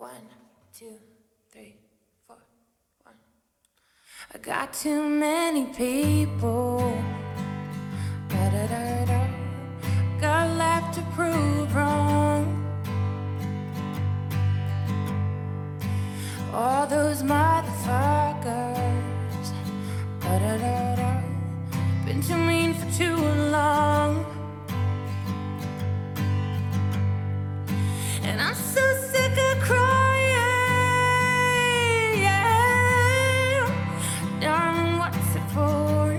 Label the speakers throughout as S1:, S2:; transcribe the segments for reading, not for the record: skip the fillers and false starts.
S1: 1, 2, 3, 4, 1. I got too many people. Da-da-da-da. Got left to prove wrong. All those motherfuckers. Da-da-da-da. Been too mean for too long. And I'm so sick of crying, yeah. Darling, what's it for?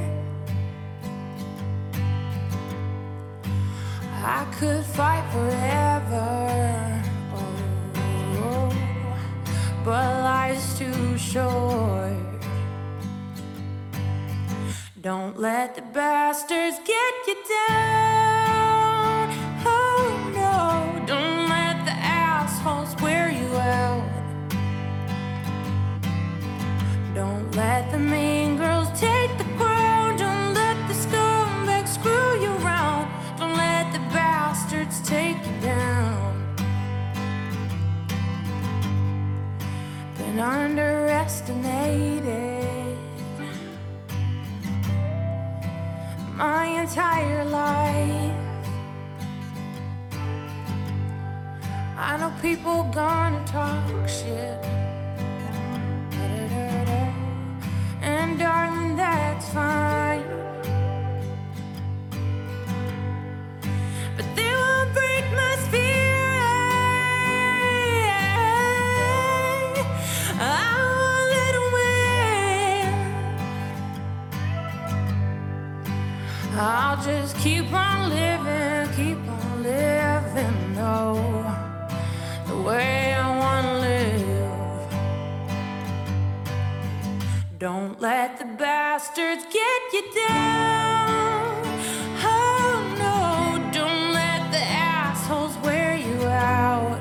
S1: I could fight forever, oh, but life's too short. Don't let the bastards get you down. Oh no, don't let the assholes wear you out. Don't let the mean girls take the crown. Don't let the scumbags screw you around. Don't let the bastards take you down. Been underestimated my entire life. I know people gonna talk shit, da-da-da-da. And darling, that's fine, but they won't break my spirit. I won't let 'em win. I'll just keep on living, no, the way I wanna live. Don't let the bastards get you down. Oh no, don't let the assholes wear you out.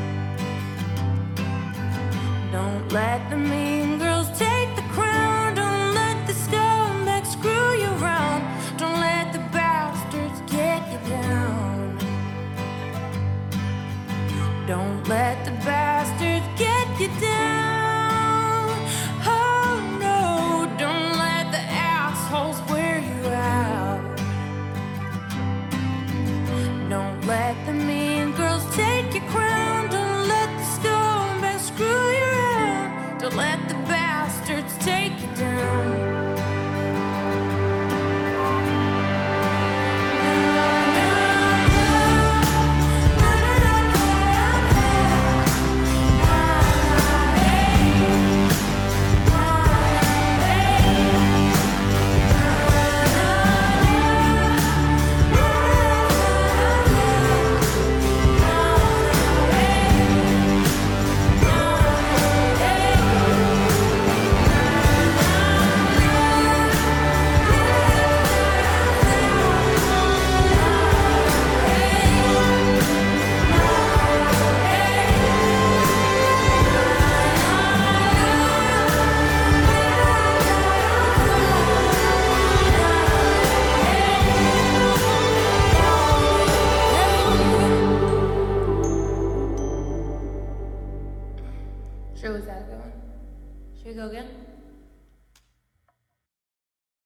S1: Don't let the mean girls take the crown. Don't let the scumbags screw you around. Don't let the bastards get you down. Don't let the bastards get you down. Oh no, don't let the assholes wear you out. Don't let the mean girls take your crown. Don't let the scumbags screw you around. Don't let the bastards take you down. Sure, was that a good one? Should we go again?